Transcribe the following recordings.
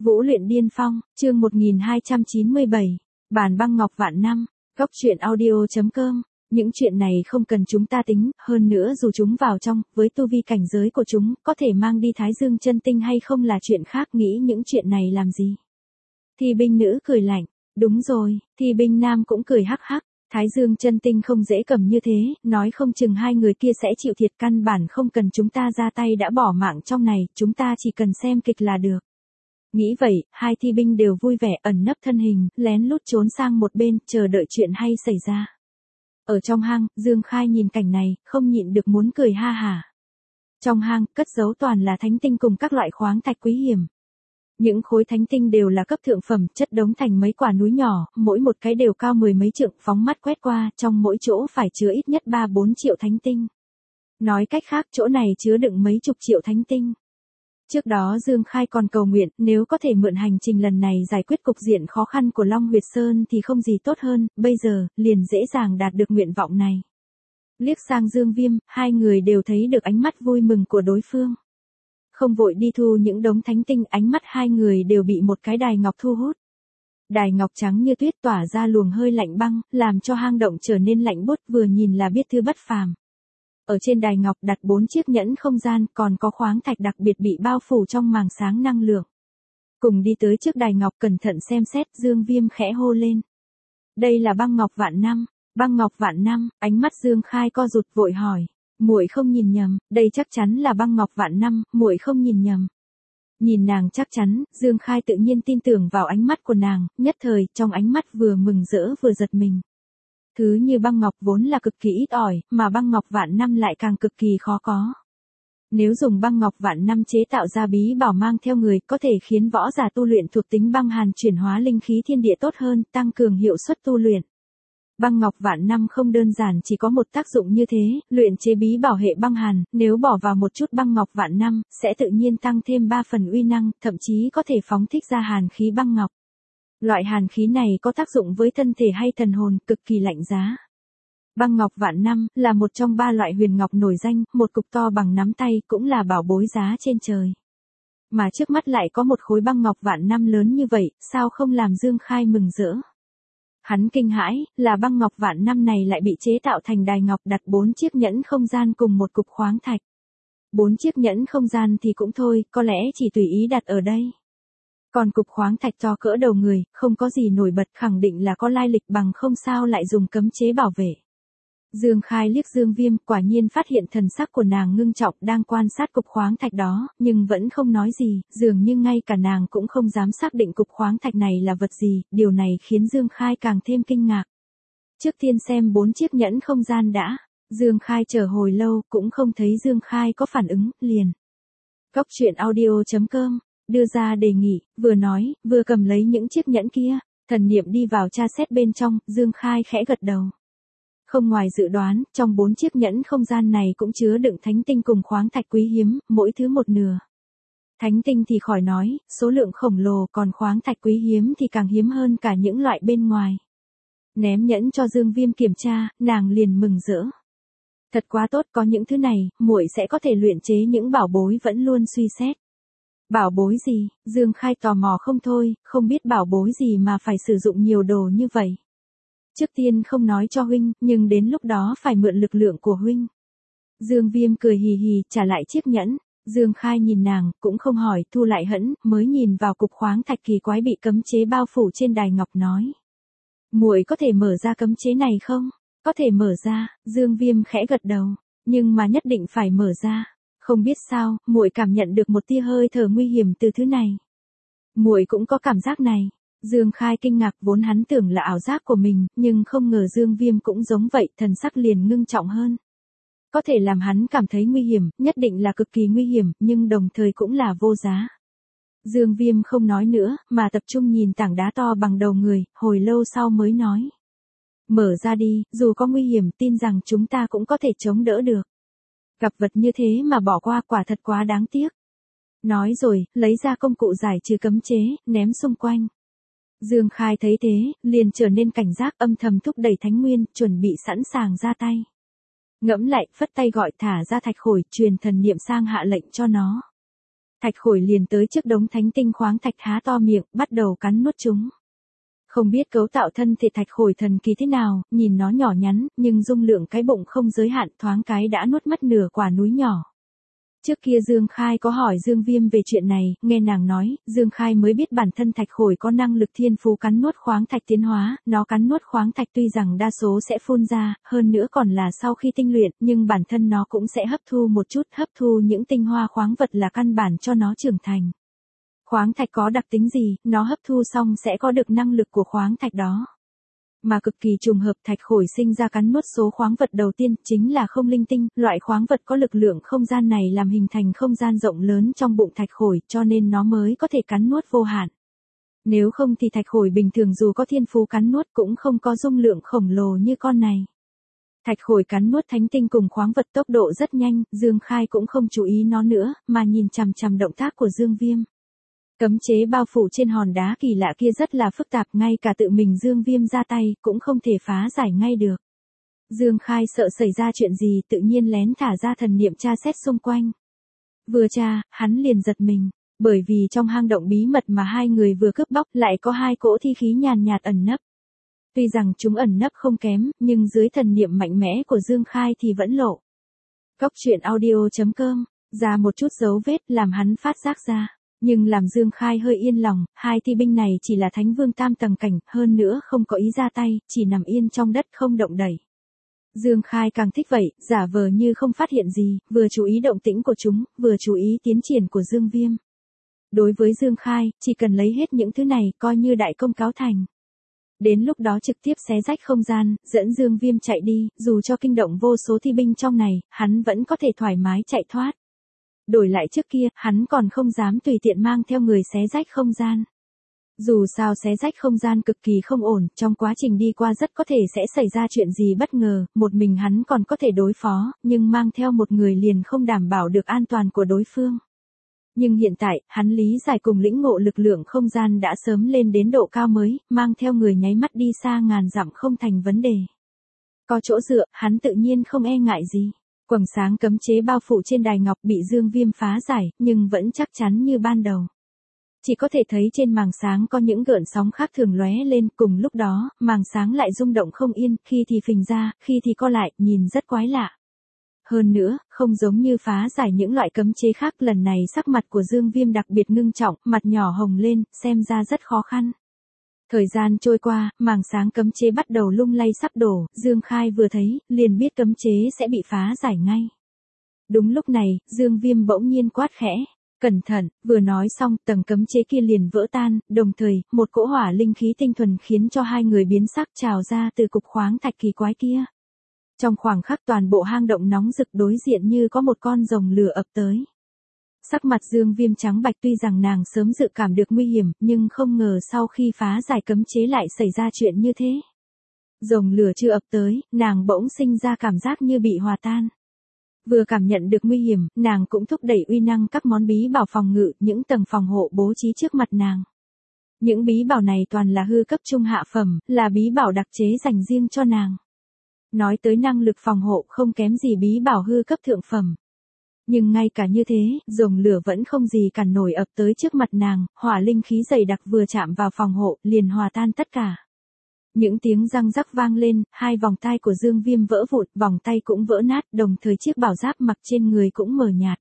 Vũ luyện điên phong, chương 1297, bản băng ngọc vạn năm, góc truyện audio.com. Những chuyện này không cần chúng ta tính, hơn nữa dù chúng vào trong, với tu vi cảnh giới của chúng, có thể mang đi Thái Dương chân tinh hay không là chuyện khác, nghĩ những chuyện này làm gì. Thi binh nữ cười lạnh, đúng rồi, thi binh nam cũng cười hắc hắc. Thái Dương chân tinh không dễ cầm như thế, nói không chừng hai người kia sẽ chịu thiệt, căn bản không cần chúng ta ra tay đã bỏ mạng trong này, chúng ta chỉ cần xem kịch là được. Nghĩ vậy, hai thi binh đều vui vẻ ẩn nấp thân hình, lén lút trốn sang một bên, chờ đợi chuyện hay xảy ra. Ở trong hang, Dương Khai nhìn cảnh này, không nhịn được muốn cười ha hả. Trong hang, cất giấu toàn là thánh tinh cùng các loại khoáng thạch quý hiếm. Những khối thánh tinh đều là cấp thượng phẩm, chất đống thành mấy quả núi nhỏ, mỗi một cái đều cao mười mấy trượng, phóng mắt quét qua, trong mỗi chỗ phải chứa ít nhất 3-4 triệu thánh tinh. Nói cách khác, chỗ này chứa đựng mấy chục triệu thánh tinh. Trước đó Dương Khai còn cầu nguyện, nếu có thể mượn hành trình lần này giải quyết cục diện khó khăn của Long Huyệt Sơn thì không gì tốt hơn, bây giờ, liền dễ dàng đạt được nguyện vọng này. Liếc sang Dương Viêm, hai người đều thấy được ánh mắt vui mừng của đối phương. Không vội đi thu những đống thánh tinh, ánh mắt hai người đều bị một cái đài ngọc thu hút. Đài ngọc trắng như tuyết tỏa ra luồng hơi lạnh băng, làm cho hang động trở nên lạnh buốt, vừa nhìn là biết thứ bất phàm. Ở trên đài ngọc đặt 4 chiếc nhẫn không gian, còn có khoáng thạch đặc biệt bị bao phủ trong màng sáng năng lượng. Cùng đi tới trước đài ngọc cẩn thận xem xét, Dương Viêm khẽ hô lên. Đây là băng ngọc vạn năm, băng ngọc vạn năm, ánh mắt Dương Khai co rụt vội hỏi. Muội không nhìn nhầm, đây chắc chắn là băng ngọc vạn năm, muội không nhìn nhầm. Nhìn nàng chắc chắn, Dương Khai tự nhiên tin tưởng vào ánh mắt của nàng, nhất thời, trong ánh mắt vừa mừng rỡ vừa giật mình. Thứ như băng ngọc vốn là cực kỳ ít ỏi, mà băng ngọc vạn năm lại càng cực kỳ khó có. Nếu dùng băng ngọc vạn năm chế tạo ra bí bảo mang theo người, có thể khiến võ giả tu luyện thuộc tính băng hàn chuyển hóa linh khí thiên địa tốt hơn, tăng cường hiệu suất tu luyện. Băng ngọc vạn năm không đơn giản chỉ có một tác dụng như thế, luyện chế bí bảo hệ băng hàn, nếu bỏ vào một chút băng ngọc vạn năm, sẽ tự nhiên tăng thêm 3 phần uy năng, thậm chí có thể phóng thích ra hàn khí băng ngọc. Loại hàn khí này có tác dụng với thân thể hay thần hồn, cực kỳ lạnh giá. Băng ngọc vạn năm là một trong 3 loại huyền ngọc nổi danh, một cục to bằng nắm tay, cũng là bảo bối giá trên trời. Mà trước mắt lại có một khối băng ngọc vạn năm lớn như vậy, sao không làm Dương Khai mừng rỡ. Hắn kinh hãi, là băng ngọc vạn năm này lại bị chế tạo thành đài ngọc, đặt 4 chiếc nhẫn không gian cùng một cục khoáng thạch. 4 chiếc nhẫn không gian thì cũng thôi, có lẽ chỉ tùy ý đặt ở đây. Còn cục khoáng thạch to cỡ đầu người, không có gì nổi bật, khẳng định là có lai lịch, bằng không sao lại dùng cấm chế bảo vệ. Dương Khai liếc Dương Viêm, quả nhiên phát hiện thần sắc của nàng ngưng trọng, đang quan sát cục khoáng thạch đó, nhưng vẫn không nói gì, dường như ngay cả nàng cũng không dám xác định cục khoáng thạch này là vật gì, điều này khiến Dương Khai càng thêm kinh ngạc. Trước tiên xem 4 chiếc nhẫn không gian đã, Dương Khai chờ hồi lâu, cũng không thấy Dương Khai có phản ứng, liền. Góc truyện audio.com, đưa ra đề nghị, vừa nói, vừa cầm lấy những chiếc nhẫn kia, thần niệm đi vào tra xét bên trong, Dương Khai khẽ gật đầu. Không ngoài dự đoán, trong 4 chiếc nhẫn không gian này cũng chứa đựng thánh tinh cùng khoáng thạch quý hiếm, mỗi thứ một nửa. Thánh tinh thì khỏi nói, số lượng khổng lồ, còn khoáng thạch quý hiếm thì càng hiếm hơn cả những loại bên ngoài. Ném nhẫn cho Dương Viêm kiểm tra, nàng liền mừng rỡ. Thật quá tốt, có những thứ này, muội sẽ có thể luyện chế những bảo bối vẫn luôn suy xét. Bảo bối gì? Dương Khai tò mò không thôi, không biết bảo bối gì mà phải sử dụng nhiều đồ như vậy. Trước tiên không nói cho huynh, nhưng đến lúc đó phải mượn lực lượng của huynh. Dương Viêm cười hì hì, trả lại chiếc nhẫn. Dương Khai nhìn nàng, cũng không hỏi, thu lại hẫn, mới nhìn vào cục khoáng thạch kỳ quái bị cấm chế bao phủ trên đài ngọc nói. Muội có thể mở ra cấm chế này không? Có thể mở ra, Dương Viêm khẽ gật đầu, nhưng mà nhất định phải mở ra. Không biết sao, muội cảm nhận được một tia hơi thở nguy hiểm từ thứ này. Muội cũng có cảm giác này. Dương Khai kinh ngạc, vốn hắn tưởng là ảo giác của mình, nhưng không ngờ Dương Viêm cũng giống vậy, thần sắc liền ngưng trọng hơn. Có thể làm hắn cảm thấy nguy hiểm, nhất định là cực kỳ nguy hiểm, nhưng đồng thời cũng là vô giá. Dương Viêm không nói nữa, mà tập trung nhìn tảng đá to bằng đầu người, hồi lâu sau mới nói. Mở ra đi, dù có nguy hiểm, tin rằng chúng ta cũng có thể chống đỡ được. Gặp vật như thế mà bỏ qua, quả thật quá đáng tiếc. Nói rồi, lấy ra công cụ giải trừ cấm chế, ném xung quanh. Dương Khai thấy thế, liền trở nên cảnh giác, âm thầm thúc đẩy Thánh Nguyên, chuẩn bị sẵn sàng ra tay. Ngẫm lại, phất tay gọi thả ra thạch khổi, truyền thần niệm sang hạ lệnh cho nó. Thạch Khổi liền tới trước đống thánh tinh khoáng thạch há to miệng, bắt đầu cắn nuốt chúng. Không biết cấu tạo thân thể Thạch Khổi thần kỳ thế nào, nhìn nó nhỏ nhắn, nhưng dung lượng cái bụng không giới hạn, thoáng cái đã nuốt mất nửa quả núi nhỏ. Trước kia Dương Khai có hỏi Dương Viêm về chuyện này, nghe nàng nói, Dương Khai mới biết bản thân Thạch Khổi có năng lực thiên phú cắn nuốt khoáng thạch tiến hóa, nó cắn nuốt khoáng thạch tuy rằng đa số sẽ phun ra, hơn nữa còn là sau khi tinh luyện, nhưng bản thân nó cũng sẽ hấp thu một chút, hấp thu những tinh hoa khoáng vật là căn bản cho nó trưởng thành. Khoáng thạch có đặc tính gì, nó hấp thu xong sẽ có được năng lực của khoáng thạch đó. Mà cực kỳ trùng hợp Thạch Khổi sinh ra cắn nuốt số khoáng vật đầu tiên chính là không linh tinh, loại khoáng vật có lực lượng không gian này làm hình thành không gian rộng lớn trong bụng Thạch Khổi cho nên nó mới có thể cắn nuốt vô hạn. Nếu không thì Thạch Khổi bình thường dù có thiên phú cắn nuốt cũng không có dung lượng khổng lồ như con này. Thạch Khổi cắn nuốt thánh tinh cùng khoáng vật tốc độ rất nhanh, Dương Khai cũng không chú ý nó nữa, mà nhìn chằm chằm động tác của Dương Viêm. Cấm chế bao phủ trên hòn đá kỳ lạ kia rất là phức tạp, ngay cả tự mình Dương Viêm ra tay cũng không thể phá giải ngay được. Dương Khai sợ xảy ra chuyện gì tự nhiên lén thả ra thần niệm tra xét xung quanh. Vừa tra, hắn liền giật mình, bởi vì trong hang động bí mật mà hai người vừa cướp bóc lại có hai cỗ thi khí nhàn nhạt ẩn nấp. Tuy rằng chúng ẩn nấp không kém, nhưng dưới thần niệm mạnh mẽ của Dương Khai thì vẫn lộ. Cốc truyện audio.com, ra một chút dấu vết làm hắn phát giác ra. Nhưng làm Dương Khai hơi yên lòng, hai thi binh này chỉ là thánh vương tam tầng cảnh, hơn nữa không có ý ra tay, chỉ nằm yên trong đất không động đẩy. Dương Khai càng thích vậy, giả vờ như không phát hiện gì, vừa chú ý động tĩnh của chúng, vừa chú ý tiến triển của Dương Viêm. Đối với Dương Khai, chỉ cần lấy hết những thứ này coi như đại công cáo thành. Đến lúc đó trực tiếp xé rách không gian, dẫn Dương Viêm chạy đi, dù cho kinh động vô số thi binh trong này, hắn vẫn có thể thoải mái chạy thoát. Đổi lại trước kia, hắn còn không dám tùy tiện mang theo người xé rách không gian. Dù sao xé rách không gian cực kỳ không ổn, trong quá trình đi qua rất có thể sẽ xảy ra chuyện gì bất ngờ, một mình hắn còn có thể đối phó, nhưng mang theo một người liền không đảm bảo được an toàn của đối phương. Nhưng hiện tại, hắn lý giải cùng lĩnh ngộ lực lượng không gian đã sớm lên đến độ cao mới, mang theo người nháy mắt đi xa ngàn dặm không thành vấn đề. Có chỗ dựa, hắn tự nhiên không e ngại gì. Quầng sáng cấm chế bao phủ trên đài ngọc bị Dương Viêm phá giải, nhưng vẫn chắc chắn như ban đầu. Chỉ có thể thấy trên màng sáng có những gợn sóng khác thường lóe lên, cùng lúc đó, màng sáng lại rung động không yên, khi thì phình ra, khi thì co lại, nhìn rất quái lạ. Hơn nữa, không giống như phá giải những loại cấm chế khác, lần này sắc mặt của Dương Viêm đặc biệt ngưng trọng, mặt nhỏ hồng lên, xem ra rất khó khăn. Thời gian trôi qua, màng sáng cấm chế bắt đầu lung lay sắp đổ, Dương Khai vừa thấy, liền biết cấm chế sẽ bị phá giải ngay. Đúng lúc này, Dương Viêm bỗng nhiên quát khẽ, cẩn thận, vừa nói xong, tầng cấm chế kia liền vỡ tan, đồng thời, một cỗ hỏa linh khí tinh thuần khiến cho hai người biến sắc trào ra từ cục khoáng thạch kỳ quái kia. Trong khoảng khắc toàn bộ hang động nóng rực đối diện như có một con rồng lửa ập tới. Sắc mặt Dương Viêm trắng bạch, tuy rằng nàng sớm dự cảm được nguy hiểm, nhưng không ngờ sau khi phá giải cấm chế lại xảy ra chuyện như thế. Rồng lửa chưa ập tới, nàng bỗng sinh ra cảm giác như bị hòa tan. Vừa cảm nhận được nguy hiểm, nàng cũng thúc đẩy uy năng các món bí bảo phòng ngự, những tầng phòng hộ bố trí trước mặt nàng. Những bí bảo này toàn là hư cấp trung hạ phẩm, là bí bảo đặc chế dành riêng cho nàng. Nói tới năng lực phòng hộ không kém gì bí bảo hư cấp thượng phẩm. Nhưng ngay cả như thế, rồng lửa vẫn không gì cản nổi ập tới trước mặt nàng, hỏa linh khí dày đặc vừa chạm vào phòng hộ, liền hòa tan tất cả. Những tiếng răng rắc vang lên, hai vòng tay của Dương Viêm vỡ vụn, vòng tay cũng vỡ nát, đồng thời chiếc bảo giáp mặc trên người cũng mờ nhạt.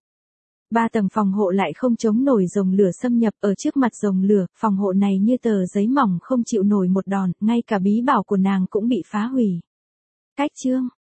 3 tầng phòng hộ lại không chống nổi rồng lửa xâm nhập, ở trước mặt rồng lửa, phòng hộ này như tờ giấy mỏng không chịu nổi một đòn, ngay cả bí bảo của nàng cũng bị phá hủy. Cách chương